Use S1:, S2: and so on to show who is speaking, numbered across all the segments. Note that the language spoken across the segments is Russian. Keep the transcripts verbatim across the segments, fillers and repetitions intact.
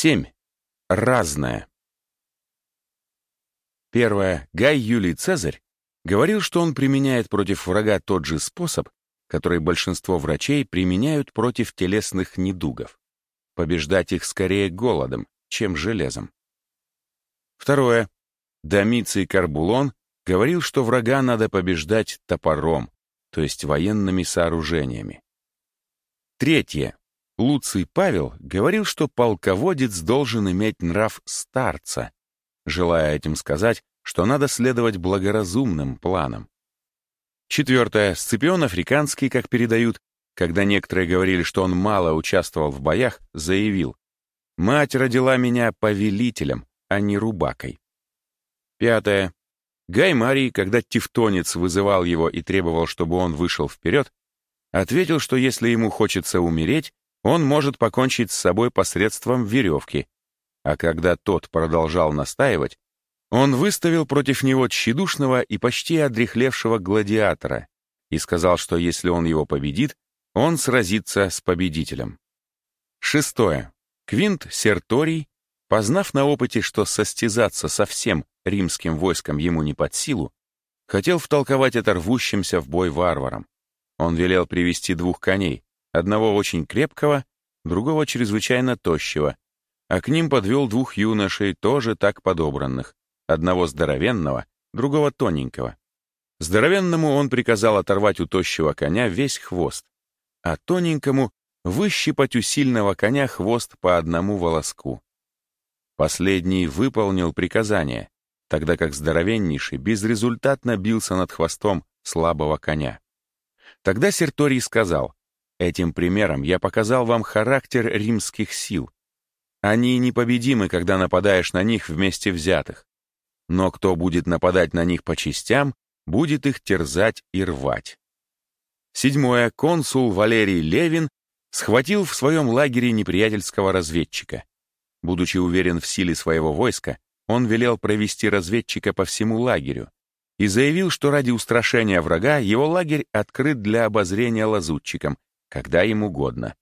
S1: семь. Разное. Первое. Гай Юлий Цезарь говорил, что он применяет против врага тот же способ, который большинство врачей применяют против телесных недугов. Побеждать их скорее голодом, чем железом. Второе. Домиций Карбулон говорил, что врага надо побеждать топором, то есть военными сооружениями. Третье. Луций Павел говорил, что полководец должен иметь нрав старца, желая этим сказать, что надо следовать благоразумным планам. Четвертое. Сципион Африканский, как передают, когда некоторые говорили, что он мало участвовал в боях, заявил: «Мать родила меня повелителем, а не рубакой». Пятое. Гай Марий, когда тевтонец вызывал его и требовал, чтобы он вышел вперед, ответил, что если ему хочется умереть, он может покончить с собой посредством веревки, а когда тот продолжал настаивать, он выставил против него тщедушного и почти одряхлевшего гладиатора и сказал, что если он его победит, он сразится с победителем. Шестое. Квинт Серторий, познав на опыте, что состязаться со всем римским войском ему не под силу, хотел втолковать это рвущимся в бой варварам. Он велел привести двух коней, одного очень крепкого, другого чрезвычайно тощего, а к ним подвел двух юношей, тоже так подобранных, одного здоровенного, другого тоненького. Здоровенному он приказал оторвать у тощего коня весь хвост, а тоненькому выщипать у сильного коня хвост по одному волоску. Последний выполнил приказание, тогда как здоровеннейший безрезультатно бился над хвостом слабого коня. Тогда Серторий сказал: «Этим примером я показал вам характер римских сил. Они непобедимы, когда нападаешь на них вместе взятых. Но кто будет нападать на них по частям, будет их терзать и рвать». Седьмое. Консул Валерий Левин схватил в своем лагере неприятельского разведчика. Будучи уверен в силе своего войска, он велел провести разведчика по всему лагерю и заявил, что ради устрашения врага его лагерь открыт для обозрения лазутчикам, когда им угодно.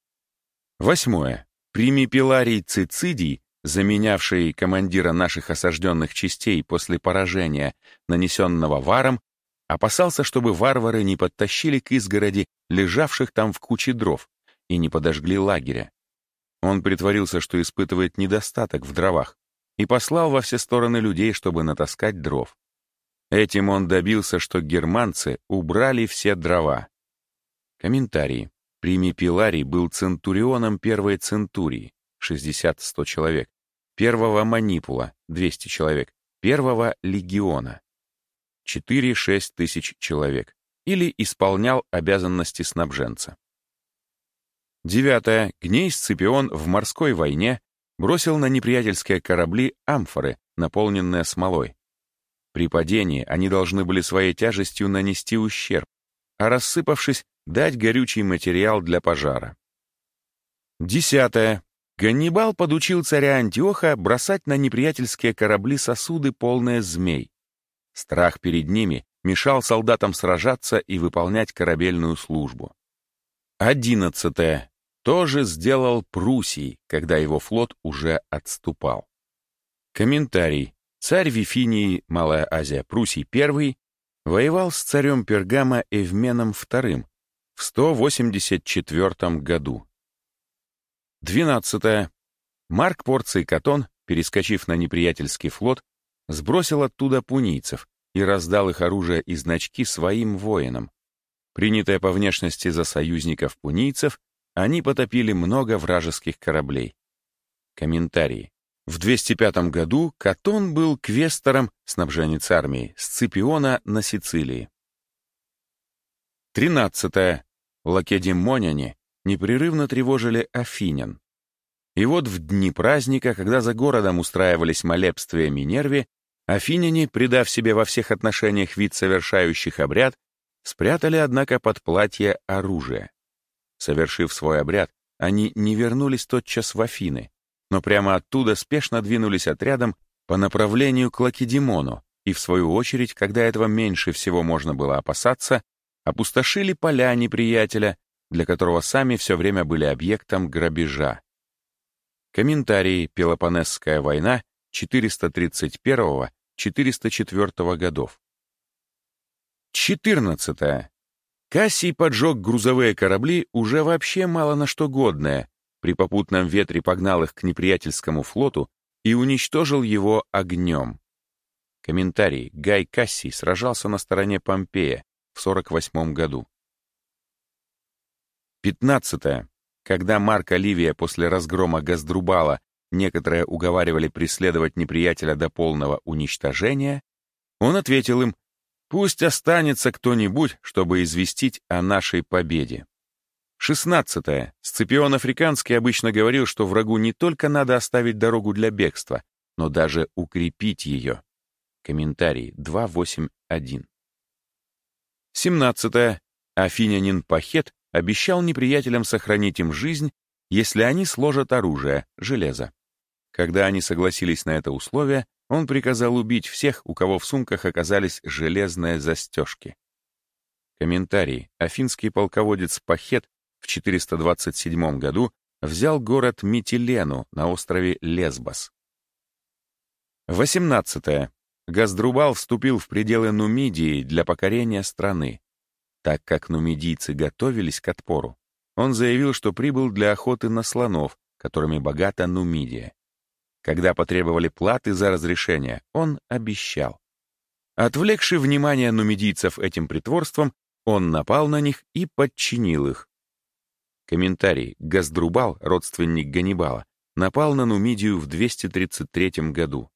S1: Восьмое. Примипиларий Цицидий, заменявший командира наших осажденных частей после поражения, нанесенного варом, опасался, чтобы варвары не подтащили к изгороди лежавших там в куче дров и не подожгли лагеря. Он притворился, что испытывает недостаток в дровах, и послал во все стороны людей, чтобы натаскать дров. Этим он добился, что германцы убрали все дрова. Комментарий. Примипиларий был центурионом первой центурии, шестьдесят-сто человек, первого манипула, двести человек, первого легиона, четыре-шесть тысяч человек, или исполнял обязанности снабженца. Девятое. Гней Сципион в морской войне бросил на неприятельские корабли амфоры, наполненные смолой. При падении они должны были своей тяжестью нанести ущерб, а рассыпавшись, дать горючий материал для пожара. Десятое. Ганнибал подучил царя Антиоха бросать на неприятельские корабли сосуды, полные змей. Страх перед ними мешал солдатам сражаться и выполнять корабельную службу. Одиннадцатое. Тоже сделал Пруссий, когда его флот уже отступал. Комментарий. Царь Вифинии, Малая Азия, Пруссий I, воевал с царем Пергама Эвменом вторым в сто восемьдесят четвёртом году. Двенадцатое. Марк Порций Катон, перескочив на неприятельский флот, сбросил оттуда пунийцев и раздал их оружие и значки своим воинам. Принятые по внешности за союзников пунийцев, они потопили много вражеских кораблей. Комментарии. В двести пятом году Катон был квестором, снабженец армии, Сципиона на Сицилии. Тринадцатое. Лакедемоняне непрерывно тревожили афинян. И вот в дни праздника, когда за городом устраивались молебствия Минерве, афиняне, придав себе во всех отношениях вид совершающих обряд, спрятали, однако, под платье оружие. Совершив свой обряд, они не вернулись тотчас в Афины, но прямо оттуда спешно двинулись отрядом по направлению к Лакедемону и, в свою очередь, когда этого меньше всего можно было опасаться, опустошили поля неприятеля, для которого сами все время были объектом грабежа. Комментарии. Пелопоннесская война четыреста тридцать первого — четыреста четвёртого годов. четырнадцатое. Кассий поджег грузовые корабли, уже вообще мало на что годные, при попутном ветре погнал их к неприятельскому флоту и уничтожил его огнем. Комментарий. Гай Кассий сражался на стороне Помпея в сорок восьмом году. пятнадцатое. Когда Марка Ливия после разгрома Газдрубала некоторые уговаривали преследовать неприятеля до полного уничтожения, он ответил им: «Пусть останется кто-нибудь, чтобы известить о нашей победе». шестнадцатое. Сципион Африканский обычно говорил, что врагу не только надо оставить дорогу для бегства, но даже укрепить ее. Комментарий два восемь один. семнадцатое. Афинянин Пахет обещал неприятелям сохранить им жизнь, если они сложат оружие, железо. Когда они согласились на это условие, он приказал убить всех, у кого в сумках оказались железные застежки. Комментарий. Афинский полководец Пахет в четыреста двадцать седьмом году взял город Митилену на острове Лесбос. восемнадцатое. Газдрубал вступил в пределы Нумидии для покорения страны. Так как нумидийцы готовились к отпору, он заявил, что прибыл для охоты на слонов, которыми богата Нумидия. Когда потребовали платы за разрешение, он обещал. Отвлекши внимание нумидийцев этим притворством, он напал на них и подчинил их. Комментарий. Газдрубал, родственник Ганнибала, напал на Нумидию в двести тридцать третьем году.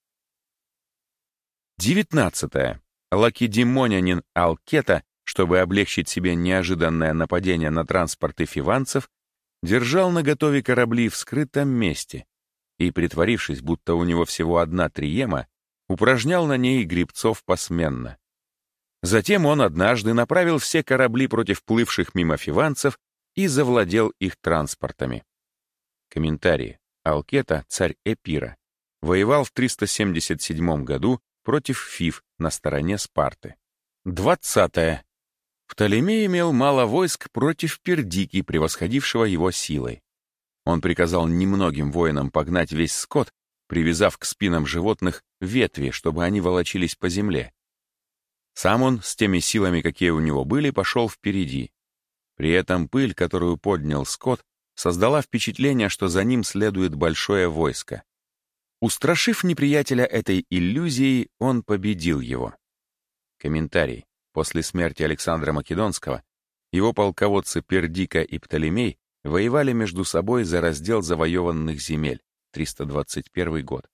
S1: девятнадцатое. Лакедемонянин Алкета, чтобы облегчить себе неожиданное нападение на транспорты фиванцев, держал наготове корабли в скрытом месте и, притворившись, будто у него всего одна триема, упражнял на ней гребцов посменно. Затем он однажды направил все корабли против плывших мимо фиванцев и завладел их транспортами. Комментарий. Алкета, царь Эпира, воевал в триста семьдесят седьмом году против Фив на стороне Спарты. двадцатое. Птолемей имел мало войск против Пердики, превосходившего его силой. Он приказал немногим воинам погнать весь скот, привязав к спинам животных ветви, чтобы они волочились по земле. Сам он, с теми силами, какие у него были, пошел впереди. При этом пыль, которую поднял скот, создала впечатление, что за ним следует большое войско. Устрашив неприятеля этой иллюзией, он победил его. Комментарий. После смерти Александра Македонского его полководцы Пердика и Птолемей воевали между собой за раздел завоеванных земель, триста двадцать первый год.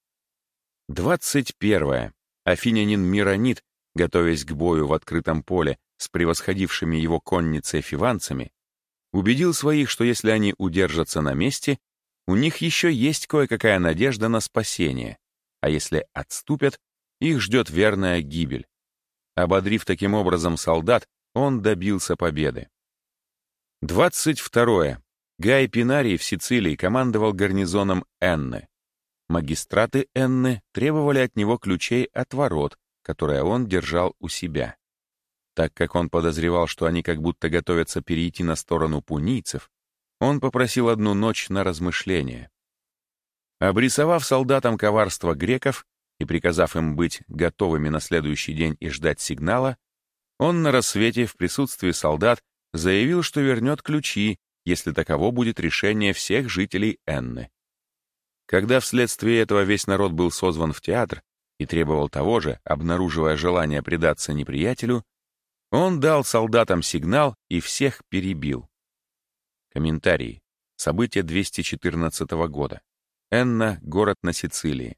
S1: двадцать первое. Афинянин Миронид, готовясь к бою в открытом поле с превосходившими его конницей фиванцами, убедил своих, что если они удержатся на месте, у них еще есть кое-какая надежда на спасение, а если отступят, их ждет верная гибель. Ободрив таким образом солдат, он добился победы. двадцать второе. Гай Пинарий в Сицилии командовал гарнизоном Энны. Магистраты Энны требовали от него ключей от ворот, которые он держал у себя. Так как он подозревал, что они как будто готовятся перейти на сторону пунийцев, он попросил одну ночь на размышление. Обрисовав солдатам коварство греков и приказав им быть готовыми на следующий день и ждать сигнала, он на рассвете в присутствии солдат заявил, что вернет ключи, если таково будет решение всех жителей Энны. Когда вследствие этого весь народ был созван в театр и требовал того же, обнаруживая желание предаться неприятелю, он дал солдатам сигнал и всех перебил. Комментарий. Событие двести четырнадцатого года. Энна — город на Сицилии.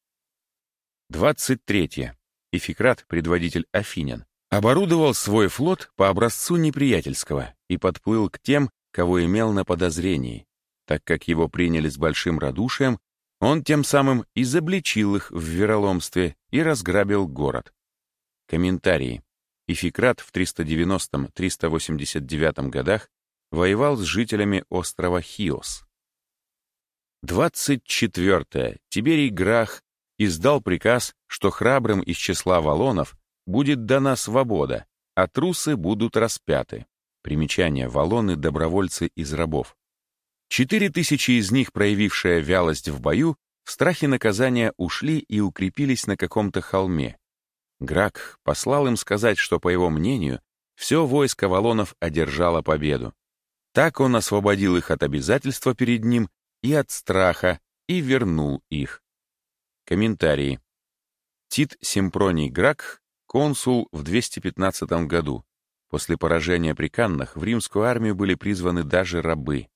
S1: двадцать третье. Ификрат, предводитель афинян, оборудовал свой флот по образцу неприятельского и подплыл к тем, кого имел на подозрении. Так как его приняли с большим радушием, он тем самым изобличил их в вероломстве и разграбил город. Комментарии. Ификрат в триста девяностом — триста восемьдесят девятом годах воевал с жителями острова Хиос. двадцать четвёртое. Тиберий Грах издал приказ, что храбрым из числа валлонов будет дана свобода, а трусы будут распяты. Примечание: валлоны — добровольцы из рабов. Четыре тысячи из них, проявившие вялость в бою, в страхе наказания ушли и укрепились на каком-то холме. Гракх послал им сказать, что, по его мнению, все войско валлонов одержало победу. Так он освободил их от обязательства перед ним и от страха, и вернул их. Комментарии. Тит Симпроний Гракх, консул в двести пятнадцатом году. После поражения при Каннах в римскую армию были призваны даже рабы.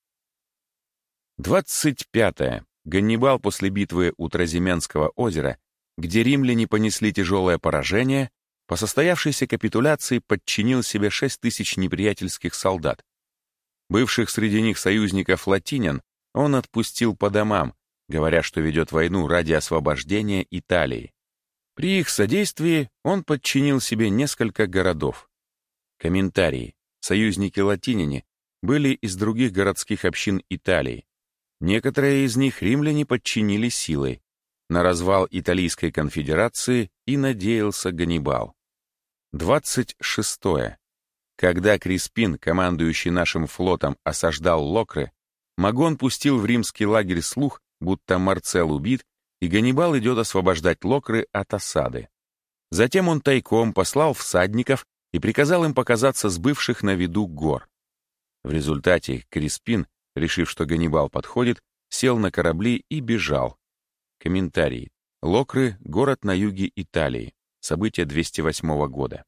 S1: двадцать пятое. Ганнибал после битвы у Тразименского озера, где римляне понесли тяжелое поражение, по состоявшейся капитуляции подчинил себе шесть тысяч неприятельских солдат. Бывших среди них союзников латинян он отпустил по домам, говоря, что ведет войну ради освобождения Италии. При их содействии он подчинил себе несколько городов. Комментарии. Союзники-латиняне были из других городских общин Италии. Некоторые из них римляне подчинили силой. На развал Италийской конфедерации и надеялся Ганнибал. двадцать шестое. Когда Криспин, командующий нашим флотом, осаждал Локры, Магон пустил в римский лагерь слух, будто Марцел убит, и Ганнибал идет освобождать Локры от осады. Затем он тайком послал всадников и приказал им показаться с бывших на виду гор. В результате Криспин, решив, что Ганнибал подходит, сел на корабли и бежал. Комментарий. Локры — город на юге Италии. Событие двести восьмого года.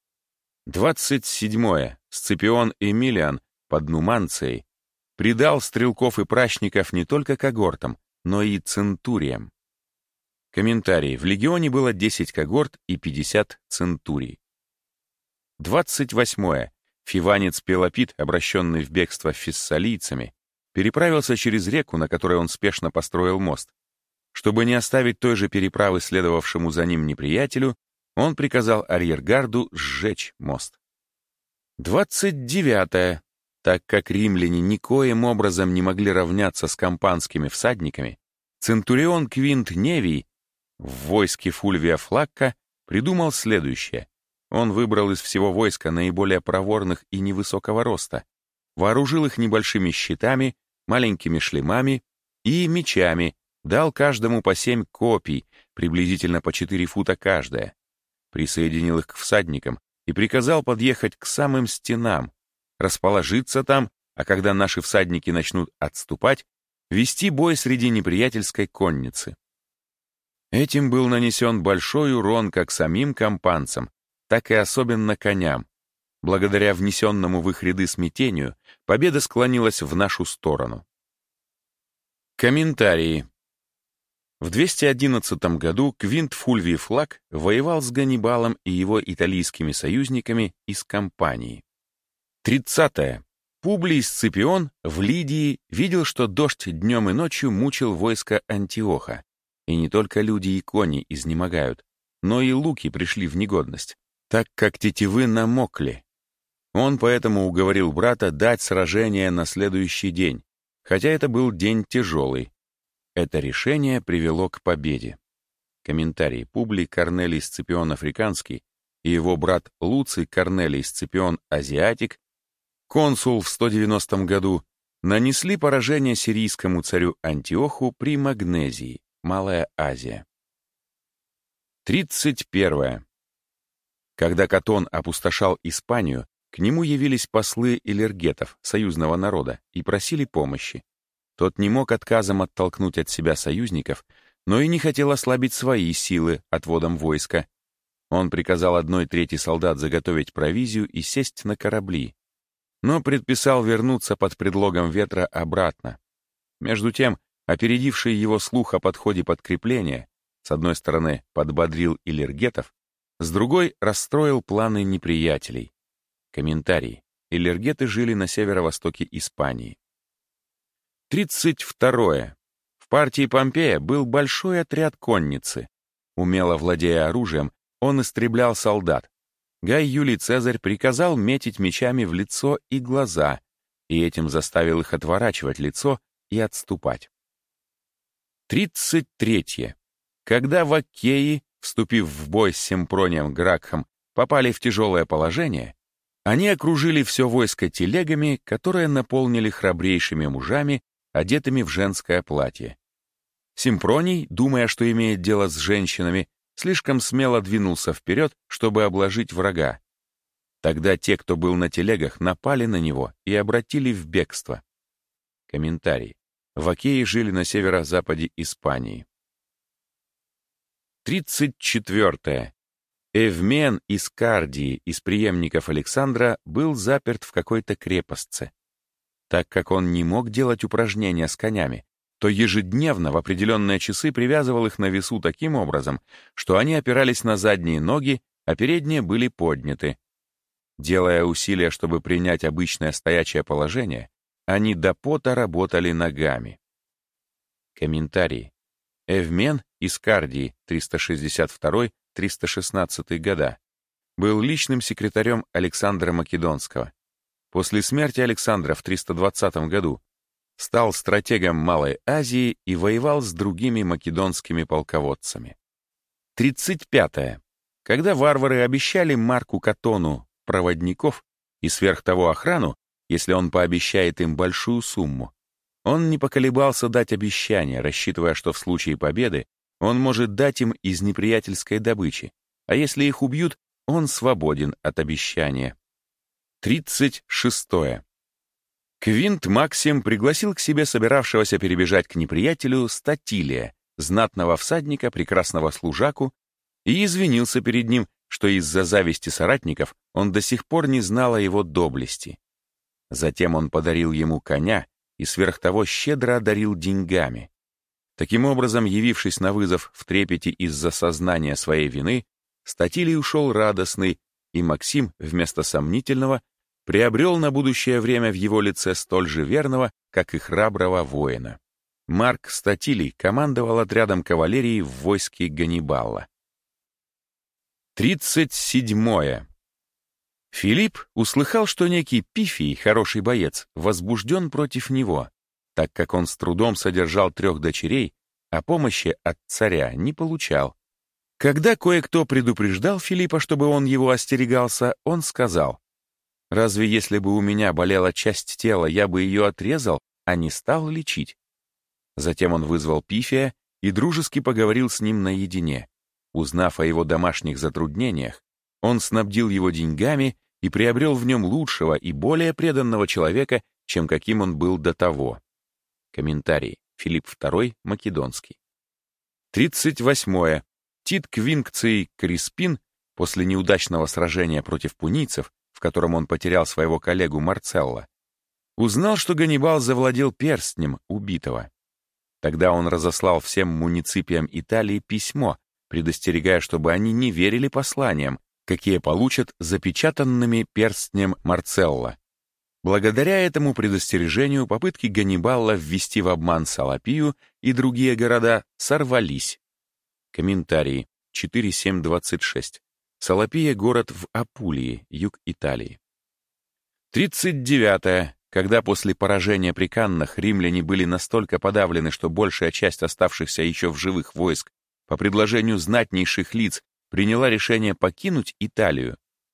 S1: двадцать седьмое. Сципион Эмилиан под Нуманцией предал стрелков и прачников не только когортам, но и центуриям. Комментарий. В легионе было десять когорт и пятьдесят центурий. двадцать восьмое. Фиванец Пелопит, обращенный в бегство фессалийцами, переправился через реку, на которой он спешно построил мост. Чтобы не оставить той же переправы следовавшему за ним неприятелю, он приказал арьергарду сжечь мост. двадцать девятое. Так как римляне никоим образом не могли равняться с кампанскими всадниками, центурион Квинт Невий в войске Фульвия Флакка придумал следующее. Он выбрал из всего войска наиболее проворных и невысокого роста, вооружил их небольшими щитами, маленькими шлемами и мечами, дал каждому по семь копий, приблизительно по четыре фута каждая, присоединил их к всадникам и приказал подъехать к самым стенам, расположиться там, а когда наши всадники начнут отступать, вести бой среди неприятельской конницы. Этим был нанесен большой урон как самим кампанцам, так и особенно коням. Благодаря внесенному в их ряды смятению, победа склонилась в нашу сторону. Комментарии. В двести одиннадцатом году Квинт Фульвий Флак воевал с Ганнибалом и его италийскими союзниками из Кампании. тридцатое. Публий Сципион в Лидии видел, что дождь днем и ночью мучил войско Антиоха, и не только люди и кони изнемогают, но и луки пришли в негодность, так как тетивы намокли. Он поэтому уговорил брата дать сражение на следующий день, хотя это был день тяжелый. Это решение привело к победе. Комментарий. Публий Корнелий Сципион Африканский и его брат Луций Корнелий Сципион Азиатик, консул в сто девяностом году, нанесли поражение сирийскому царю Антиоху при Магнезии, Малая Азия. тридцать первое. Когда Катон опустошал Испанию, к нему явились послы эллергетов, союзного народа, и просили помощи. Тот не мог отказом оттолкнуть от себя союзников, но и не хотел ослабить свои силы отводом войска. Он приказал одной трети солдат заготовить провизию и сесть на корабли, но предписал вернуться под предлогом ветра обратно. Между тем, опередивший его слух о подходе подкрепления, с одной стороны подбодрил эллергетов, с другой расстроил планы неприятелей. Комментарий. Эллергеты жили на северо-востоке Испании. тридцать второе. В партии Помпея был большой отряд конницы. Умело владея оружием, он истреблял солдат. Гай Юлий Цезарь приказал метить мечами в лицо и глаза, и этим заставил их отворачивать лицо и отступать. тридцать третье. Когда ваккеи, вступив в бой с Семпронием Гракхом, попали в тяжелое положение, они окружили все войско телегами, которые наполнили храбрейшими мужами, одетыми в женское платье. Симпроний, думая, что имеет дело с женщинами, слишком смело двинулся вперед, чтобы обложить врага. Тогда те, кто был на телегах, напали на него и обратили в бегство. Комментарий. Вакеи жили на северо-западе Испании. тридцать четвёртое. Эвмен из Кардии, из преемников Александра, был заперт в какой-то крепостце. Так как он не мог делать упражнения с конями, то ежедневно в определенные часы привязывал их на весу таким образом, что они опирались на задние ноги, а передние были подняты. Делая усилия, чтобы принять обычное стоячее положение, они до пота работали ногами. Комментарий. Эвмен из Кардии, триста шестьдесят второй — триста шестнадцатый года, был личным секретарем Александра Македонского. После смерти Александра в триста двадцатом году стал стратегом Малой Азии и воевал с другими македонскими полководцами. тридцать пятое. Когда варвары обещали Марку Катону проводников и сверх того охрану, если он пообещает им большую сумму, он не поколебался дать обещание, рассчитывая, что в случае победы он может дать им из неприятельской добычи, а если их убьют, он свободен от обещания. тридцать шестое. Квинт Максим пригласил к себе собиравшегося перебежать к неприятелю Статилия, знатного всадника, прекрасного служаку, и извинился перед ним, что из-за зависти соратников он до сих пор не знал о его доблести. Затем он подарил ему коня и сверх того щедро одарил деньгами. Таким образом, явившись на вызов в трепете из-за сознания своей вины, Статилий ушел радостный, и Максим вместо сомнительного приобрел на будущее время в его лице столь же верного, как и храброго воина. Марк Статилий командовал отрядом кавалерии в войске Ганнибала. тридцать седьмое. Филипп услыхал, что некий Пифий, хороший боец, возбужден против него, так как он с трудом содержал трех дочерей, а помощи от царя не получал. Когда кое-кто предупреждал Филиппа, чтобы он его остерегался, он сказал: «Разве если бы у меня болела часть тела, я бы ее отрезал, а не стал лечить?» Затем он вызвал Пифия и дружески поговорил с ним наедине. Узнав о его домашних затруднениях, он снабдил его деньгами и приобрел в нем лучшего и более преданного человека, чем каким он был до того. Комментарий. Филипп второй, Македонский. тридцать восьмое. Тит Квинкций Криспин, после неудачного сражения против пунийцев, в котором он потерял своего коллегу Марцелла, узнал, что Ганнибал завладел перстнем убитого. Тогда он разослал всем муниципиям Италии письмо, предостерегая, чтобы они не верили посланиям, какие получат запечатанными перстнем Марцелла. Благодаря этому предостережению попытки Ганнибала ввести в обман Салапию и другие города сорвались. Комментарии. четыре семь двадцать шесть. Салапия — город в Апулии, юг Италии. тридцать девятое. Когда после поражения при Каннах римляне были настолько подавлены, что большая часть оставшихся еще в живых войск по предложению знатнейших лиц приняла решение покинуть Италию,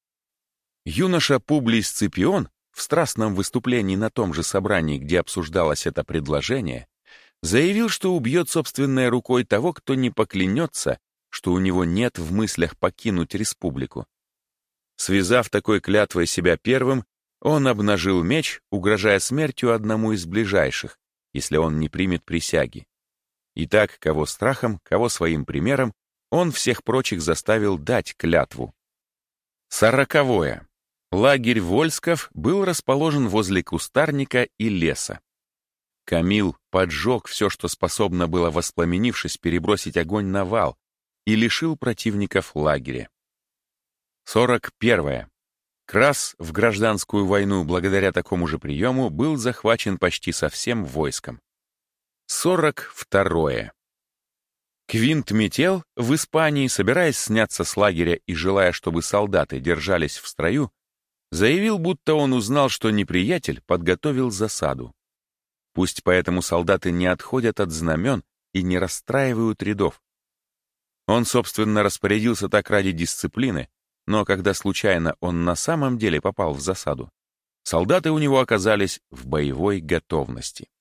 S1: юноша Публий Сципион в страстном выступлении на том же собрании, где обсуждалось это предложение, заявил, что убьет собственной рукой того, кто не поклянется, что у него нет в мыслях покинуть республику. Связав такой клятвой себя первым, он обнажил меч, угрожая смертью одному из ближайших, если он не примет присяги. И так, кого страхом, кого своим примером, он всех прочих заставил дать клятву. Сороковое. Лагерь Вольсков был расположен возле кустарника и леса. Камил поджег все, что способно было, воспламенившись, перебросить огонь на вал, и лишил противников лагеря. сорок первое. Крас в гражданскую войну благодаря такому же приему был захвачен почти со всем войском. сорок второе. Квинт Метел в Испании, собираясь сняться с лагеря и желая, чтобы солдаты держались в строю, заявил, будто он узнал, что неприятель подготовил засаду. Пусть поэтому солдаты не отходят от знамен и не расстраивают рядов. Он, собственно, распорядился так ради дисциплины, но когда случайно он на самом деле попал в засаду, солдаты у него оказались в боевой готовности.